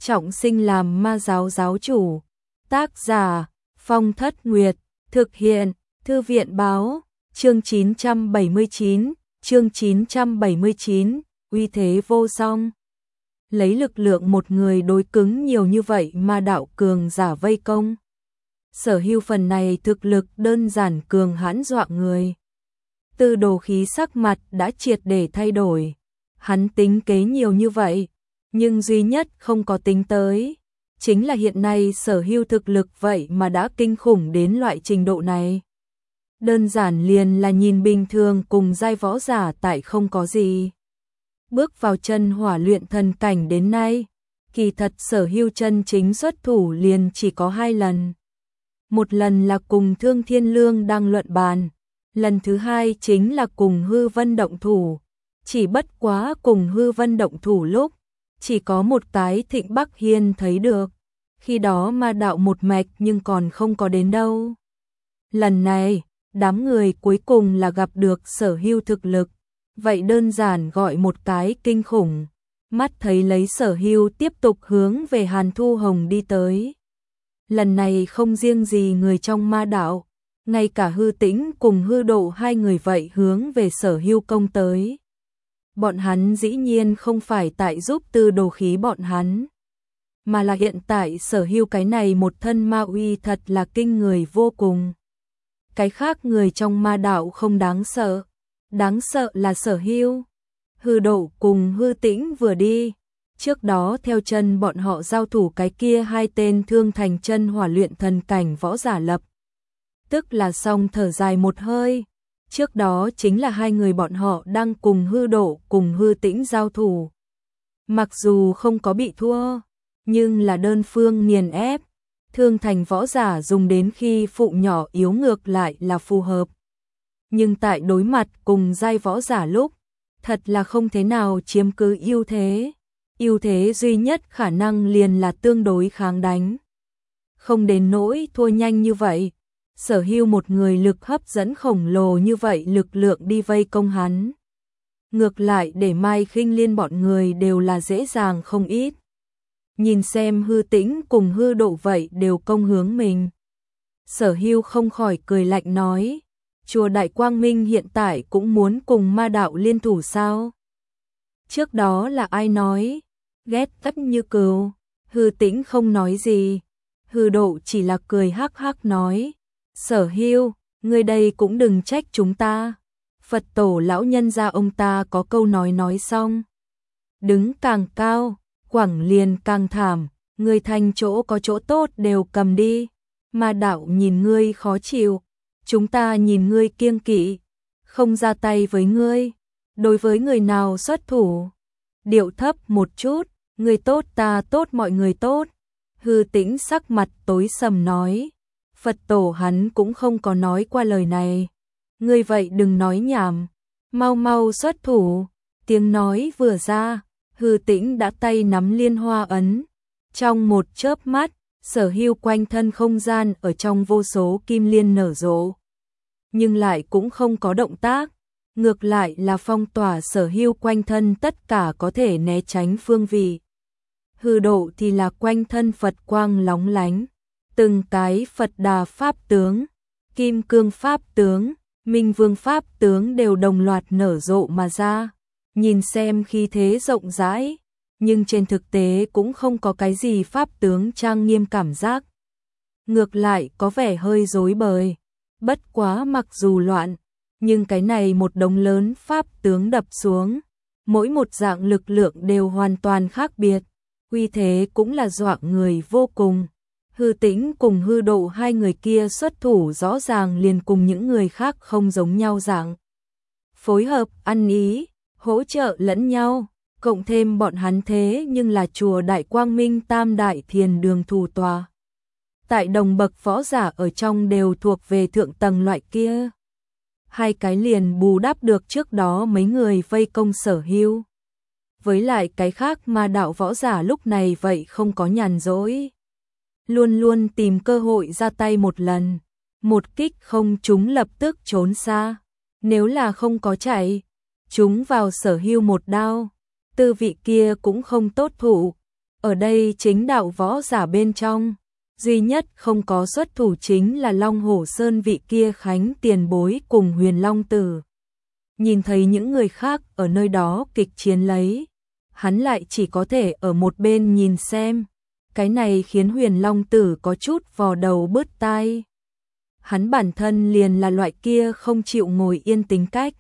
trọng sinh làm ma giáo giáo chủ. Tác giả Phong Thất Nguyệt, thực hiện Thư viện báo, chương 979, uy thế vô song. Lấy lực lượng một người đối cứng nhiều như vậy mà đạo cường giả vây công. Sở Hưu phần này thực lực đơn giản cường hãn dọa người. Tư Đồ Khí sắc mặt đã triệt để thay đổi. Hắn tính kế nhiều như vậy, nhưng duy nhất không có tính tới chính là hiện nay Sở Hưu thực lực vậy mà đã kinh khủng đến loại trình độ này. Đơn giản liền là nhìn bình thường cùng giai võ giả tại không có gì. Bước vào chân hỏa luyện thần cảnh đến nay, kỳ thật Sở Hưu chân chính xuất thủ liền chỉ có 2 lần. Một lần là cùng Thương Thiên Lương đang luận bàn, lần thứ hai chính là cùng Hư Vân động thủ. Chỉ bất quá cùng Hư Vân động thủ lúc, chỉ có một cái Thịnh Bắc Hiên thấy được, khi đó ma đạo một mạch nhưng còn không có đến đâu. Lần này, đám người cuối cùng là gặp được Sở Hưu thực lực, vậy đơn giản gọi một cái kinh khủng. Mắt thấy lấy Sở Hưu tiếp tục hướng về Hàn Thu Hồng đi tới. Lần này không riêng gì người trong ma đạo, ngay cả Hư Tĩnh cùng Hư Độ hai người vậy hướng về Sở Hưu công tới. Bọn hắn dĩ nhiên không phải tại giúp Tư Đồ Khí bọn hắn, mà là hiện tại Sở Hưu cái này một thân ma uy thật là kinh người vô cùng. Cái khác người trong ma đạo không đáng sợ là Sở Hưu. Hư Độ cùng Hư Tĩnh vừa đi, trước đó theo chân bọn họ giao thủ cái kia 2 tên thương thành chân hỏa luyện thần cảnh võ giả lập. Tức là xong thở dài một hơi, trước đó chính là 2 người bọn họ đang cùng Hư Độ cùng Hư Tĩnh giao thủ. Mặc dù không có bị thua, nhưng là đơn phương nghiền ép, thương thành võ giả dùng đến khi phụ nhỏ yếu ngược lại là phù hợp. Nhưng tại đối mặt cùng giai võ giả lúc, thật là không thế nào chiếm cứ ưu thế duy nhất khả năng liền là tương đối kháng đánh. Không đến nỗi thua nhanh như vậy, Sở Hưu một người lực hấp dẫn khổng lồ như vậy lực lượng đi vây công hắn. Ngược lại để Mai Khinh Liên bọn người đều là dễ dàng không ít. Nhìn xem Hư Tĩnh cùng Hư Độ vậy đều công hướng mình. Sở Hưu không khỏi cười lạnh nói, chùa Đại Quang Minh hiện tại cũng muốn cùng ma đạo liên thủ sao? Trước đó là ai nói? Ghét tất như cừu. Hư Tĩnh không nói gì. Hư Độ chỉ là cười hắc hắc nói, Sở Hưu, ngươi đây cũng đừng trách chúng ta. Phật tổ lão nhân gia ông ta có câu nói xong. Đứng càng cao, quẳng liền càng thảm, ngươi thành chỗ có chỗ tốt đều cầm đi. Ma đạo nhìn ngươi khó chịu, chúng ta nhìn ngươi kiêng kỵ, không ra tay với ngươi. Đối với người nào xuất thủ, điệu thấp một chút, người tốt ta tốt mọi người tốt. Hư Tĩnh sắc mặt tối sầm nói, Phật tổ hắn cũng không có nói qua lời này. Ngươi vậy đừng nói nhảm, mau mau xuất thủ. Tiếng nói vừa ra, Hư Tĩnh đã tay nắm liên hoa ấn. Trong một chớp mắt, Sở Hưu quanh thân không gian ở trong vô số kim liên nở rộ. Nhưng lại cũng không có động tác, ngược lại là phong tỏa Sở Hưu quanh thân tất cả có thể né tránh phương vị. Hư Độ thì là quanh thân Phật quang lóng lánh, từng cái Phật Đà pháp tướng, Kim Cương pháp tướng, Minh Vương pháp tướng đều đồng loạt nở rộ mà ra. Nhìn xem khí thế rộng rãi, nhưng trên thực tế cũng không có cái gì pháp tướng trang nghiêm cảm giác. Ngược lại có vẻ hơi rối bời. Bất quá mặc dù loạn, nhưng cái này một đống lớn pháp tướng đập xuống, mỗi một dạng lực lượng đều hoàn toàn khác biệt, uy thế cũng là dọa người vô cùng. Hư Tĩnh cùng Hư Độ hai người kia xuất thủ rõ ràng liền cùng những người khác không giống nhau dạng. Phối hợp, ăn ý, hỗ trợ lẫn nhau, cộng thêm bọn hắn thế nhưng là chùa Đại Quang Minh Tam Đại Thiền Đường thủ tòa. Tại đồng bậc võ giả ở trong đều thuộc về thượng tầng loại kia. 2 cái liền bù đắp được trước đó mấy người vây công Sở Hưu. Với lại cái khác ma đạo võ giả lúc này vậy không có nhàn rỗi. Luôn luôn tìm cơ hội ra tay một lần. Một kích không trúng lập tức trốn xa. Nếu là không có chạy, trúng vào Sở Hưu một đao, tư vị kia cũng không tốt thụ. Ở đây chính đạo võ giả bên trong, duy nhất không có xuất thủ chính là Long Hổ Sơn vị kia Khánh Tiền Bối cùng Huyền Long Tử. Nhìn thấy những người khác ở nơi đó kịch chiến lấy, hắn lại chỉ có thể ở một bên nhìn xem. Cái này khiến Huyền Long Tử có chút vò đầu bứt tai. Hắn bản thân liền là loại kia không chịu ngồi yên tính cách.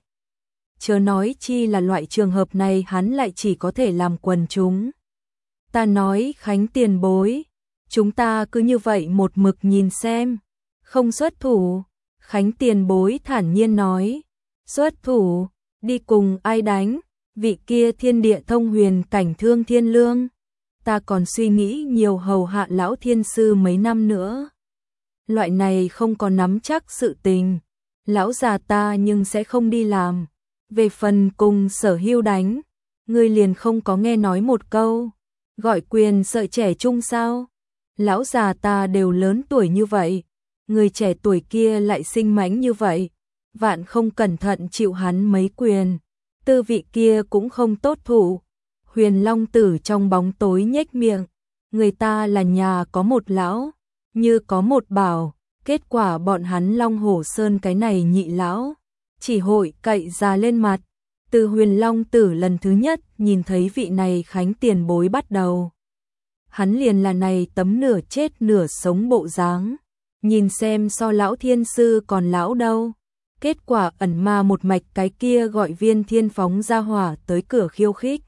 Chớ nói chi là loại trường hợp này hắn lại chỉ có thể làm quần chúng. Ta nói Khánh Tiền Bối, chúng ta cứ như vậy một mực nhìn xem, không xuất thủ. Khánh Tiền Bối thản nhiên nói, xuất thủ, đi cùng ai đánh, vị kia thiên địa thông huyền cảnh Thương Thiên Lương. Ta còn suy nghĩ nhiều hầu hạ lão thiên sư mấy năm nữa. Loại này không có nắm chắc sự tình, lão già ta nhưng sẽ không đi làm. Về phần cùng Sở Hưu đánh, ngươi liền không có nghe nói một câu, gọi quyền sợi trẻ trung sao? Lão già ta đều lớn tuổi như vậy, người trẻ tuổi kia lại sinh mãnh như vậy, vạn không cẩn thận chịu hắn mấy quyền, tư vị kia cũng không tốt thủ. Huyền Long Tử trong bóng tối nhếch miệng, người ta là nhà có một lão, như có một bảo, kết quả bọn hắn Long Hổ Sơn cái này nhị lão, chỉ hội cậy ra lên mặt. Từ Huyền Long Tử lần thứ nhất nhìn thấy vị này Khánh Tiền Bối bắt đầu, hắn liền là này tấm nửa chết nửa sống bộ dáng, nhìn xem so lão thiên sư còn lão đâu. Kết quả ẩn ma một mạch cái kia gọi Viên Thiên phóng ra hỏa tới cửa khiêu khích.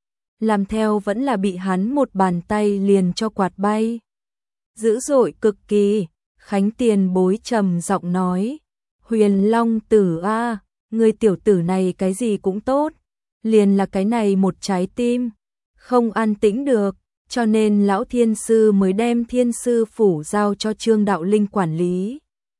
Làm theo vẫn là bị hắn một bàn tay liền cho quạt bay. Dữ dội cực kỳ, Khánh Tiền Bối trầm giọng nói, Huyền Long Tử a, người tiểu tử này cái gì cũng tốt, liền là cái này một trái tim, không an tĩnh được, cho nên lão thiên sư mới đem thiên sư phủ giao cho Trương Đạo Linh quản lý,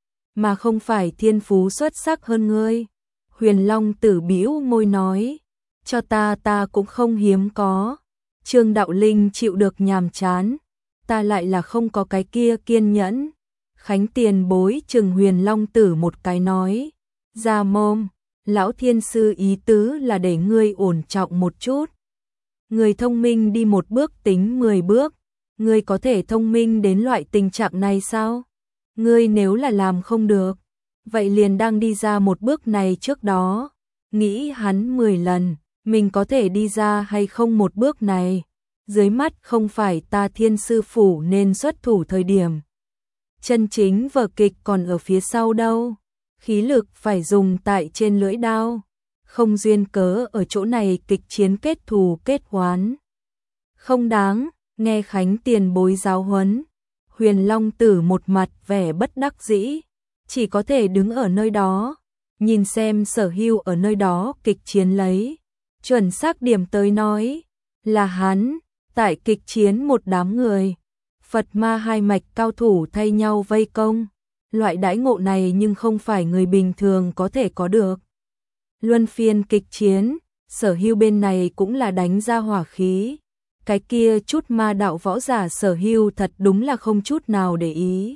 mà không phải thiên phú xuất sắc hơn ngươi. Huyền Long Tử bĩu môi nói, cho ta cũng không hiếm có. Trương Đạo Linh chịu được nhàm chán, ta lại là không có cái kia kiên nhẫn. Khánh Tiền Bối chừng Huyền Long Tử một cái nói, ra mồm, lão thiên sư ý tứ là để ngươi ổn trọng một chút. Người thông minh đi một bước tính 10 bước, ngươi có thể thông minh đến loại tình trạng này sao? Ngươi nếu là làm không được, vậy liền đang đi ra một bước này trước đó, nghĩ hắn 10 lần, mình có thể đi ra hay không một bước này. Dưới mắt không phải ta thiên sư phủ nên xuất thủ thời điểm. Chân chính vở kịch còn ở phía sau đâu, khí lực phải dùng tại trên lưỡi đao, không duyên cớ ở chỗ này kịch chiến kết thù kết oán. Không đáng, nghe Khánh Tiền Bối giáo huấn, Huyền Long Tử một mặt vẻ bất đắc dĩ, chỉ có thể đứng ở nơi đó, nhìn xem Sở Hưu ở nơi đó kịch chiến lấy, chuẩn xác điểm tới nói, là hắn, tại kịch chiến một đám người, Phật ma hai mạch cao thủ thay nhau vây công, loại đãi ngộ này nhưng không phải người bình thường có thể có được. Luân phiên kịch chiến, Sở Hưu bên này cũng là đánh ra hỏa khí, cái kia chút ma đạo võ giả Sở Hưu thật đúng là không chút nào để ý.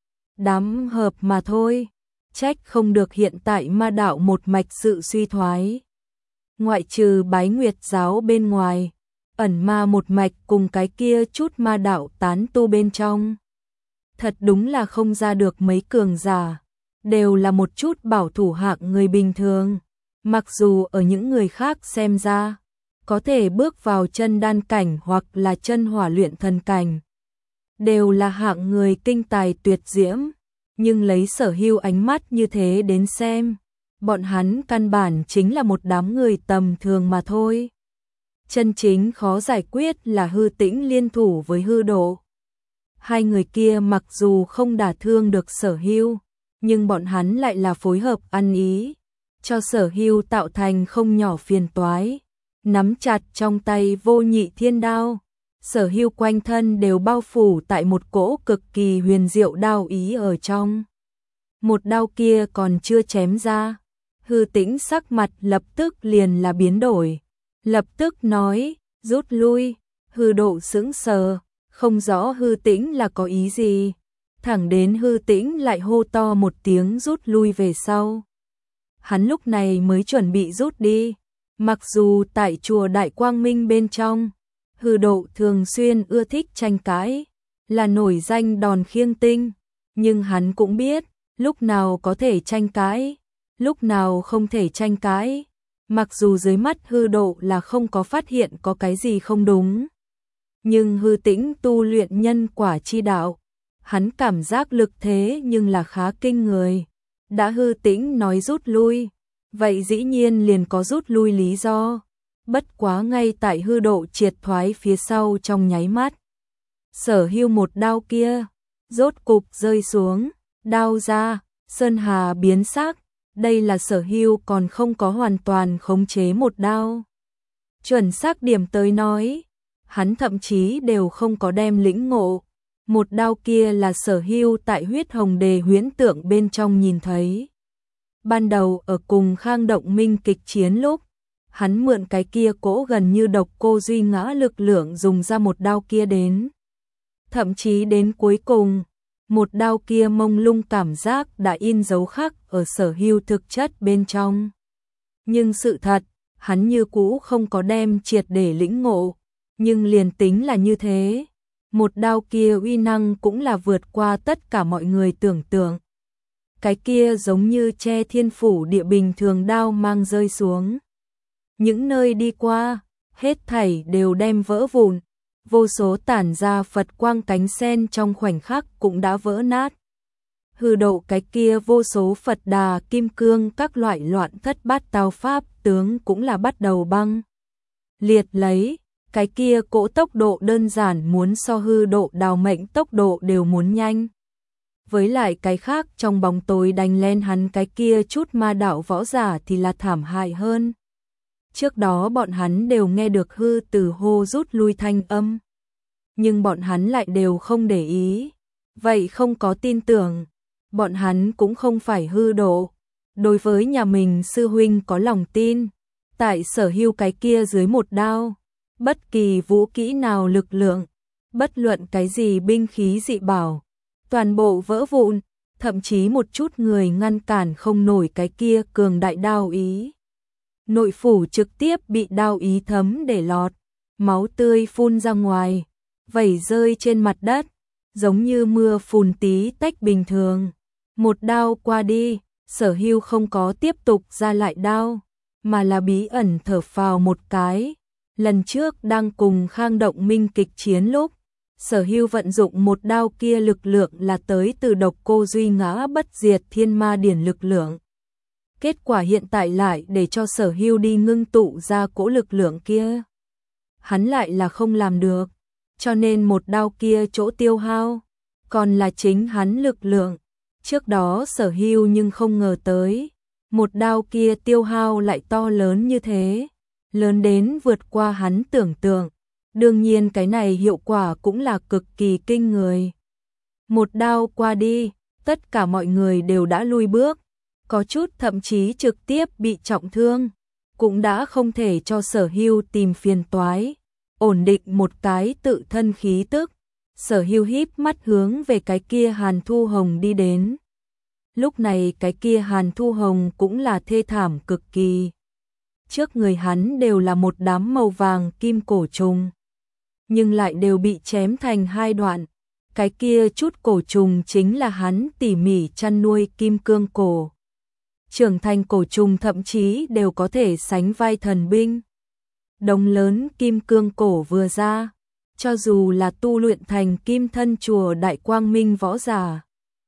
Đám hợp mà thôi, trách không được hiện tại ma đạo một mạch sự suy thoái. Ngoại trừ Bái Nguyệt giáo bên ngoài, ẩn ma một mạch cùng cái kia chút ma đạo tán tu bên trong. Thật đúng là không ra được mấy cường giả, đều là một chút bảo thủ hạng người bình thường. Mặc dù ở những người khác xem ra, có thể bước vào chân đan cảnh hoặc là chân hỏa luyện thần cảnh, đều là hạng người kinh tài tuyệt diễm, nhưng lấy Sở Hưu ánh mắt như thế đến xem, bọn hắn căn bản chính là một đám người tầm thường mà thôi. Chân chính khó giải quyết là Hư Tĩnh liên thủ với Hư Độ. Hai người kia mặc dù không đả thương được Sở Hưu, nhưng bọn hắn lại là phối hợp ăn ý, cho Sở Hưu tạo thành không nhỏ phiền toái. Nắm chặt trong tay Vô Nhị Thiên Đao, Sở Hưu quanh thân đều bao phủ tại một cỗ cực kỳ huyền diệu đao ý ở trong. Một đao kia còn chưa chém ra, Hư Tĩnh sắc mặt lập tức liền là biến đổi, lập tức nói, rút lui. Hư Độ sững sờ, không rõ Hư Tĩnh là có ý gì, thẳng đến Hư Tĩnh lại hô to một tiếng rút lui về sau. Hắn lúc này mới chuẩn bị rút đi, mặc dù tại chùa Đại Quang Minh bên trong, Hư Độ thường xuyên ưa thích tranh cãi, là nổi danh đòn khiêng tinh, nhưng hắn cũng biết, lúc nào có thể tranh cãi, lúc nào không thể tranh cãi. Mặc dù dưới mắt Hư Độ là không có phát hiện có cái gì không đúng, nhưng Hư Tĩnh tu luyện nhân quả chi đạo, hắn cảm giác lực thế nhưng là khá kinh người. Đã Hư Tĩnh nói rút lui, vậy dĩ nhiên liền có rút lui lý do. Bất quá ngay tại Hư Độ triệt thoái phía sau trong nháy mắt, Sở Hưu một đao kia rốt cục rơi xuống, đao ra, sơn hà biến sắc. Đây là Sở Hưu còn không có hoàn toàn khống chế một đao. Chuẩn xác điểm tới nói, hắn thậm chí đều không có đem lĩnh ngộ. Một đao kia là Sở Hưu tại Huyết Hồng Đề huyễn tượng bên trong nhìn thấy. Ban đầu ở cùng Khang Động Minh kịch chiến lúc, hắn mượn cái kia cỗ gần như độc cô duy ngã lực lượng dùng ra một đao kia đến. Thậm chí đến cuối cùng, một đao kia mông lung cảm giác đã in dấu khắc ở Sở Hưu thực chất bên trong. Nhưng sự thật, hắn như cũ không có đem triệt để lĩnh ngộ, nhưng liền tính là như thế, một đao kia uy năng cũng là vượt qua tất cả mọi người tưởng tượng. Cái kia giống như che thiên phủ địa bình thường đao mang rơi xuống. Những nơi đi qua, hết thảy đều đem vỡ vụn, vô số tản ra Phật quang cánh sen trong khoảnh khắc cũng đã vỡ nát. Hư Độ cái kia vô số Phật Đà, Kim Cương các loại loạn thất bát tao pháp tướng cũng là bắt đầu băng liệt lấy, cái kia cỗ tốc độ đơn giản muốn so Hư Độ đào mệnh tốc độ đều muốn nhanh. Với lại cái khác trong bóng tối đánh lên hắn cái kia chút ma đạo võ giả thì là thảm hại hơn. Trước đó bọn hắn đều nghe được Hư Từ hô rút lui thanh âm, nhưng bọn hắn lại đều không để ý, vậy không có tin tưởng. Bọn hắn cũng không phải Hư Độ, đối với nhà mình sư huynh có lòng tin, tại Sở Hưu cái kia dưới một đao, bất kỳ vũ kỹ nào lực lượng, bất luận cái gì binh khí dị bảo, toàn bộ vỡ vụn, thậm chí một chút người ngăn cản không nổi cái kia cường đại đao ý. Nội phủ trực tiếp bị đao ý thấm để lọt, máu tươi phun ra ngoài, vẩy rơi trên mặt đất, giống như mưa phùn tí tách bình thường. Một đao qua đi, Sở Hưu không có tiếp tục ra lại đao, mà là bí ẩn thở phào một cái. Lần trước đang cùng Khang Động Minh kịch chiến lúc, Sở Hưu vận dụng một đao kia lực lượng là tới từ độc cô duy ngã bất diệt thiên ma điển lực lượng. Kết quả hiện tại lại để cho Sở Hưu đi ngưng tụ ra cỗ lực lượng kia. Hắn lại là không làm được, cho nên một đao kia chỗ tiêu hao, còn là chính hắn lực lượng. Trước đó Sở Hưu nhưng không ngờ tới, một đao kia tiêu hao lại to lớn như thế, lớn đến vượt qua hắn tưởng tượng. Đương nhiên cái này hiệu quả cũng là cực kỳ kinh người. Một đao qua đi, tất cả mọi người đều đã lui bước, có chút thậm chí trực tiếp bị trọng thương, cũng đã không thể cho Sở Hưu tìm phiền toái, ổn định một cái tự thân khí tức. Sở Hưu híp mắt hướng về cái kia Hàn Thu Hồng đi đến. Lúc này cái kia Hàn Thu Hồng cũng là thê thảm cực kỳ. Trước người hắn đều là một đám màu vàng kim cổ trùng, nhưng lại đều bị chém thành hai đoạn. Cái kia chút cổ trùng chính là hắn tỉ mỉ chăn nuôi kim cương cổ. Trưởng thành cổ trùng thậm chí đều có thể sánh vai thần binh. Đống lớn kim cương cổ vừa ra, cho dù là tu luyện thành kim thân chùa Đại Quang Minh võ giả,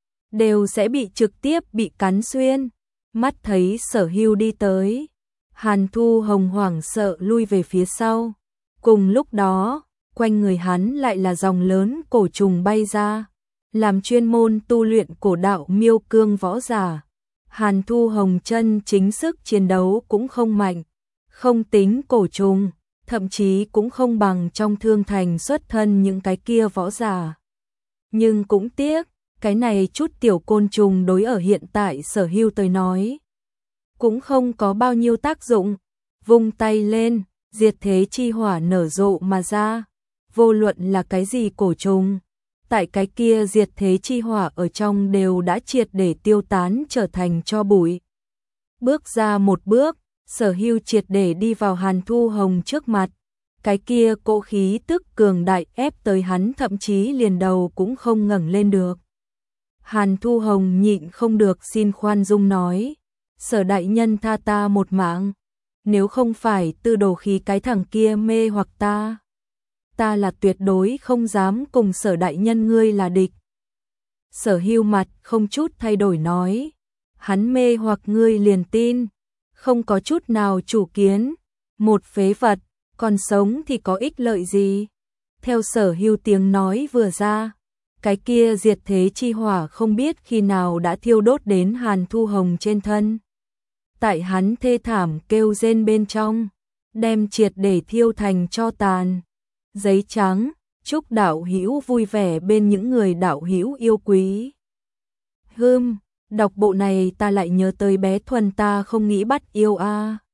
đều sẽ bị trực tiếp bị cắn xuyên. Mắt thấy Sở Hưu đi tới, Hàn Thu Hồng hoảng sợ lui về phía sau. Cùng lúc đó, quanh người hắn lại là dòng lớn cổ trùng bay ra, làm chuyên môn tu luyện cổ đạo miêu cương võ giả. Hàn Thu Hồng chân chính sức chiến đấu cũng không mạnh, không tính cổ trùng, thậm chí cũng không bằng trong Thương Thành xuất thân những cái kia võ giả. Nhưng cũng tiếc, cái này chút tiểu côn trùng đối ở hiện tại Sở Hưu tới nói, cũng không có bao nhiêu tác dụng. Vung tay lên, diệt thế chi hỏa nở rộ mà ra. Vô luận là cái gì cổ trùng, tại cái kia diệt thế chi hỏa ở trong đều đã triệt để tiêu tán trở thành tro bụi. Bước ra một bước, Sở Hưu triệt để đi vào Hàn Thu Hồng trước mặt. cái kia cỗ khí tức cường đại ép tới hắn thậm chí liền đầu cũng không ngẩng lên được. Hàn Thu Hồng nhịn không được xin khoan dung nói, Sở đại nhân tha ta một mạng, nếu không phải Tư Đồ Khí cái thằng kia mê hoặc ta là tuyệt đối không dám cùng Sở đại nhân ngươi là địch. Sở Hưu mặt không chút thay đổi nói, hắn mê hoặc ngươi liền tin, không có chút nào chủ kiến, một phế vật, còn sống thì có ích lợi gì. Theo Sở Hưu tiếng nói vừa ra, cái kia diệt thế chi hỏa không biết khi nào đã thiêu đốt đến Hàn Thu Hồng trên thân. Tại hắn thê thảm kêu rên bên trong, đem triệt để thiêu thành tro tàn. Giấy trắng, chúc đạo hữu vui vẻ bên những người đạo hữu yêu quý. Đọc bộ này ta lại nhớ tới bé Thuần ta không nghĩ bắt yêu a.